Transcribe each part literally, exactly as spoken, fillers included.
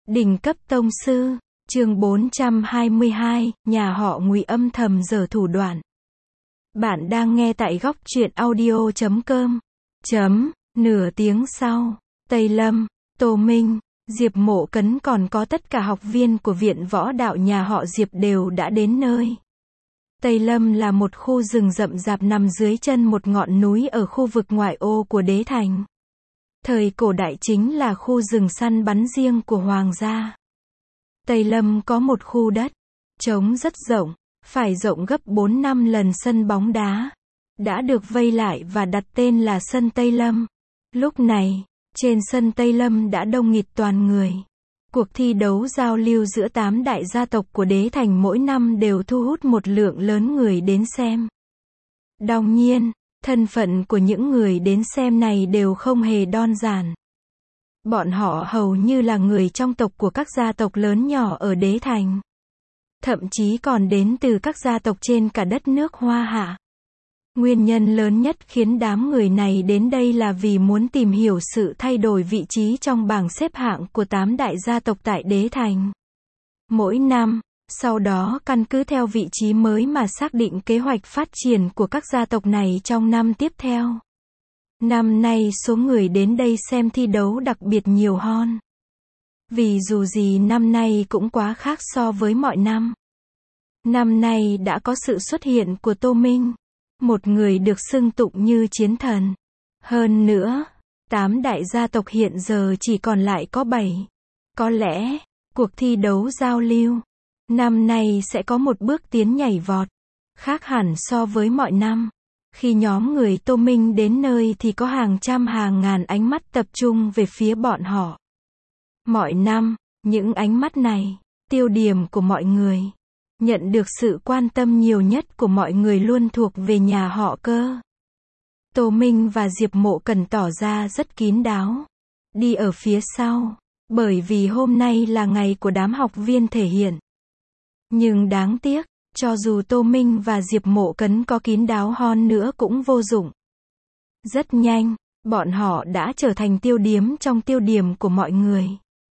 Đỉnh cấp tông sư, chương bốn trăm hai mươi hai, nhà họ Ngụy âm thầm giở thủ đoạn. Bạn đang nghe tại góc truyện audio chấm com. Chấm, nửa tiếng sau, Tây Lâm, Tô Minh, Diệp Mộ Cấn còn có tất cả học viên của viện võ đạo nhà họ Diệp đều đã đến nơi. Tây Lâm là một khu rừng rậm rạp nằm dưới chân một ngọn núi ở khu vực ngoại ô của Đế Thành. Thời cổ đại chính là khu rừng săn bắn riêng của Hoàng gia. Tây Lâm có một khu đất trống rất rộng, phải rộng gấp bốn năm lần sân bóng đá. Đã được vây lại và đặt tên là sân Tây Lâm. Lúc này, trên sân Tây Lâm đã đông nghịt toàn người. Cuộc thi đấu giao lưu giữa tám đại gia tộc của Đế Thành mỗi năm đều thu hút một lượng lớn người đến xem. Đương nhiên, thân phận của những người đến xem này đều không hề đơn giản. Bọn họ hầu như là người trong tộc của các gia tộc lớn nhỏ ở Đế Thành. Thậm chí còn đến từ các gia tộc trên cả đất nước Hoa Hạ. Nguyên nhân lớn nhất khiến đám người này đến đây là vì muốn tìm hiểu sự thay đổi vị trí trong bảng xếp hạng của tám đại gia tộc tại Đế Thành. Mỗi năm, sau đó căn cứ theo vị trí mới mà xác định kế hoạch phát triển của các gia tộc này trong năm tiếp theo. Năm nay số người đến đây xem thi đấu đặc biệt nhiều hơn. Vì dù gì năm nay cũng quá khác so với mọi năm. Năm nay đã có sự xuất hiện của Tô Minh, một người được xưng tụng như chiến thần. Hơn nữa, tám đại gia tộc hiện giờ chỉ còn lại có bảy. Có lẽ, cuộc thi đấu giao lưu năm nay sẽ có một bước tiến nhảy vọt, khác hẳn so với mọi năm. Khi nhóm người Tô Minh đến nơi thì có hàng trăm hàng ngàn ánh mắt tập trung về phía bọn họ. Mọi năm, những ánh mắt này, tiêu điểm của mọi người, nhận được sự quan tâm nhiều nhất của mọi người luôn thuộc về nhà họ Cơ. Tô Minh và Diệp Mộ Cẩn tỏ ra rất kín đáo, đi ở phía sau, bởi vì hôm nay là ngày của đám học viên thể hiện. Nhưng đáng tiếc, cho dù Tô Minh và Diệp Mộ Cấn có kín đáo hơn nữa cũng vô dụng. Rất nhanh, bọn họ đã trở thành tiêu điểm trong tiêu điểm của mọi người.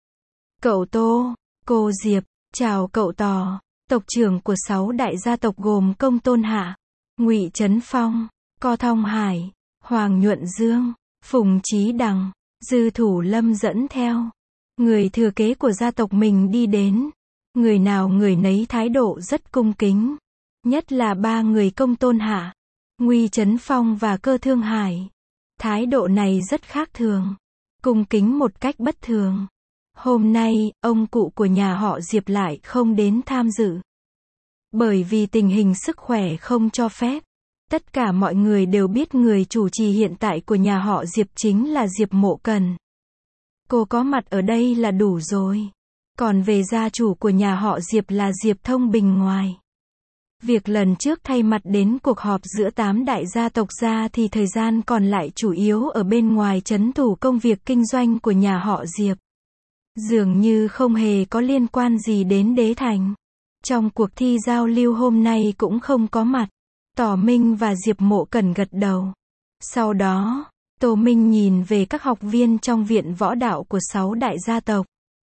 Cậu Tô, cô Diệp, chào cậu Tò, tộc trưởng của sáu đại gia tộc gồm Công Tôn Hạ, Ngụy Trấn Phong, Co Thong Hải, Hoàng Nhuận Dương, Phùng Chí Đằng, Dư Thủ Lâm dẫn theo. Người thừa kế của gia tộc mình đi đến. Người nào người nấy thái độ rất cung kính. Nhất là ba người Công Tôn Hạ, Ngụy Trấn Phong và Cơ Thương Hải. Thái độ này rất khác thường. Cung kính một cách bất thường. Hôm nay, ông cụ của nhà họ Diệp lại không đến tham dự. Bởi vì tình hình sức khỏe không cho phép. Tất cả mọi người đều biết người chủ trì hiện tại của nhà họ Diệp chính là Diệp Mộ Cẩn. Cô có mặt ở đây là đủ rồi. Còn về gia chủ của nhà họ Diệp là Diệp Thông Bình ngoài. Việc lần trước thay mặt đến cuộc họp giữa tám đại gia tộc ra thì thời gian còn lại chủ yếu ở bên ngoài trấn thủ công việc kinh doanh của nhà họ Diệp. Dường như không hề có liên quan gì đến Đế Thành. Trong cuộc thi giao lưu hôm nay cũng không có mặt. Tỏ Minh và Diệp Mộ Cẩn gật đầu. Sau đó, Tô Minh nhìn về các học viên trong viện võ đạo của sáu đại gia tộc.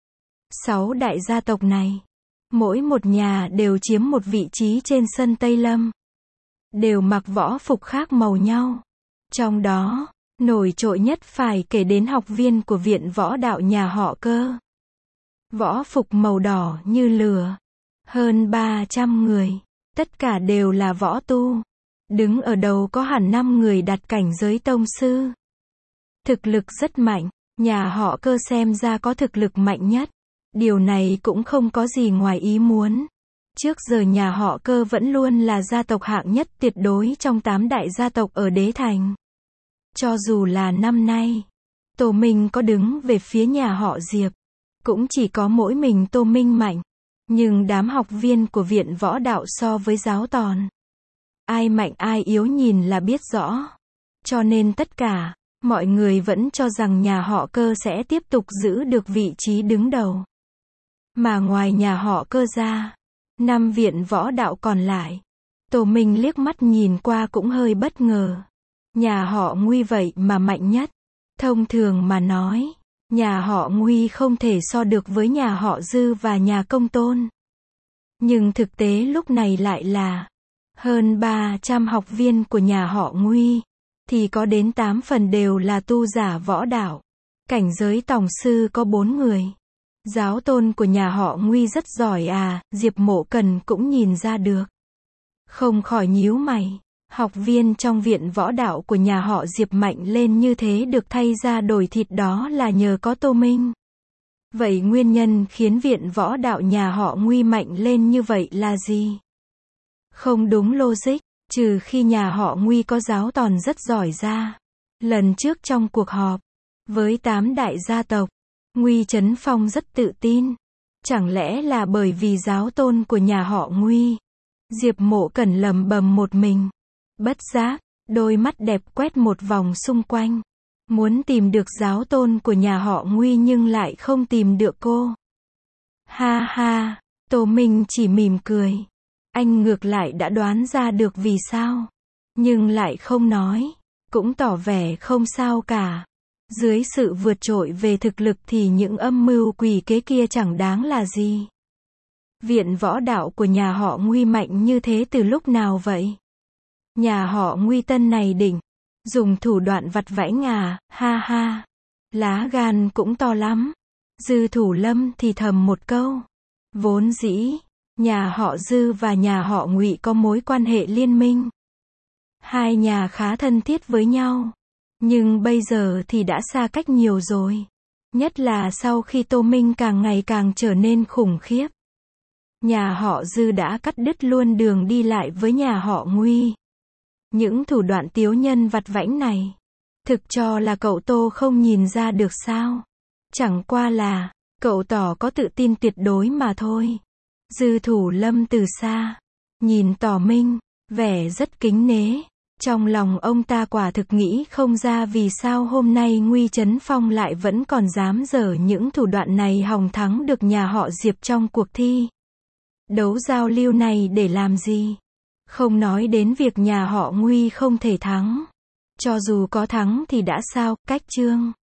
Sáu đại gia tộc này, mỗi một nhà đều chiếm một vị trí trên sân Tây Lâm. Đều mặc võ phục khác màu nhau. Trong đó, nổi trội nhất phải kể đến học viên của viện võ đạo nhà họ Cơ. Võ phục màu đỏ như lửa. Hơn ba trăm người. Tất cả đều là võ tu. Đứng ở đầu có hẳn năm người đạt cảnh giới tông sư. Thực lực rất mạnh. Nhà họ Cơ xem ra có thực lực mạnh nhất. Điều này cũng không có gì ngoài ý muốn. Trước giờ nhà họ Cơ vẫn luôn là gia tộc hạng nhất tuyệt đối trong tám đại gia tộc ở Đế Thành. Cho dù là năm nay, Tô Minh có đứng về phía nhà họ Diệp, cũng chỉ có mỗi mình Tô Minh mạnh. Nhưng đám học viên của viện võ đạo so với giáo tòn, ai mạnh ai yếu nhìn là biết rõ. Cho nên tất cả, mọi người vẫn cho rằng nhà họ Cơ sẽ tiếp tục giữ được vị trí đứng đầu. Mà ngoài nhà họ Cơ ra, năm viện võ đạo còn lại, Tô Minh liếc mắt nhìn qua cũng hơi bất ngờ. Nhà họ Ngụy vậy mà mạnh nhất. Thông thường mà nói, Nhà họ Nguy không thể so được với nhà họ Dư và nhà Công Tôn. Nhưng thực tế lúc này lại là hơn ba trăm học viên của nhà họ Nguy, thì có đến tám phần đều là tu giả võ đạo. Cảnh giới tòng sư có bốn người. Giáo tôn của nhà họ Nguy rất giỏi à, Diệp Mộ Cần cũng nhìn ra được. Không khỏi nhíu mày. Học viên trong viện võ đạo của nhà họ Diệp mạnh lên như thế được thay ra đổi thịt đó là nhờ có Tô Minh. Vậy nguyên nhân khiến viện võ đạo nhà họ Nguy mạnh lên như vậy là gì? Không đúng logic, trừ khi nhà họ Nguy có giáo tòn rất giỏi ra. Lần trước trong cuộc họp với tám đại gia tộc, Nguy Trấn Phong rất tự tin. Chẳng lẽ là bởi vì giáo tôn của nhà họ Nguy? Diệp Mộ Cẩn lẩm bẩm một mình. Bất giác, đôi mắt đẹp quét một vòng xung quanh. Muốn tìm được giáo tôn của nhà họ Nguy nhưng lại không tìm được cô. Ha ha, Tô Minh chỉ mỉm cười. Anh ngược lại đã đoán ra được vì sao. Nhưng lại không nói. Cũng tỏ vẻ không sao cả. Dưới sự vượt trội về thực lực thì những âm mưu quỷ kế kia chẳng đáng là gì. Viện võ đạo của nhà họ Nguy mạnh như thế từ lúc nào vậy? Nhà họ Nguy Tân này đỉnh. Dùng thủ đoạn vặt vãnh à, ha ha. Lá gan cũng to lắm. Dư Thủ Lâm thì thầm một câu. Vốn dĩ, nhà họ Dư và nhà họ Ngụy có mối quan hệ liên minh. Hai nhà khá thân thiết với nhau. Nhưng bây giờ thì đã xa cách nhiều rồi. Nhất là sau khi Tô Minh càng ngày càng trở nên khủng khiếp. Nhà họ Dư đã cắt đứt luôn đường đi lại với nhà họ Nguy. Những thủ đoạn tiếu nhân vặt vãnh này, thực cho là cậu Tô không nhìn ra được sao? Chẳng qua là, cậu tỏ có tự tin tuyệt đối mà thôi. Dư Thủ Lâm từ xa, nhìn Tỏ Minh, vẻ rất kính nể. Trong lòng ông ta quả thực nghĩ không ra vì sao hôm nay Nguy Trấn Phong lại vẫn còn dám dở những thủ đoạn này hòng thắng được nhà họ Diệp trong cuộc thi. Đấu giao lưu này để làm gì? Không nói đến việc nhà họ Nguy không thể thắng. Cho dù có thắng thì đã sao, cách chương.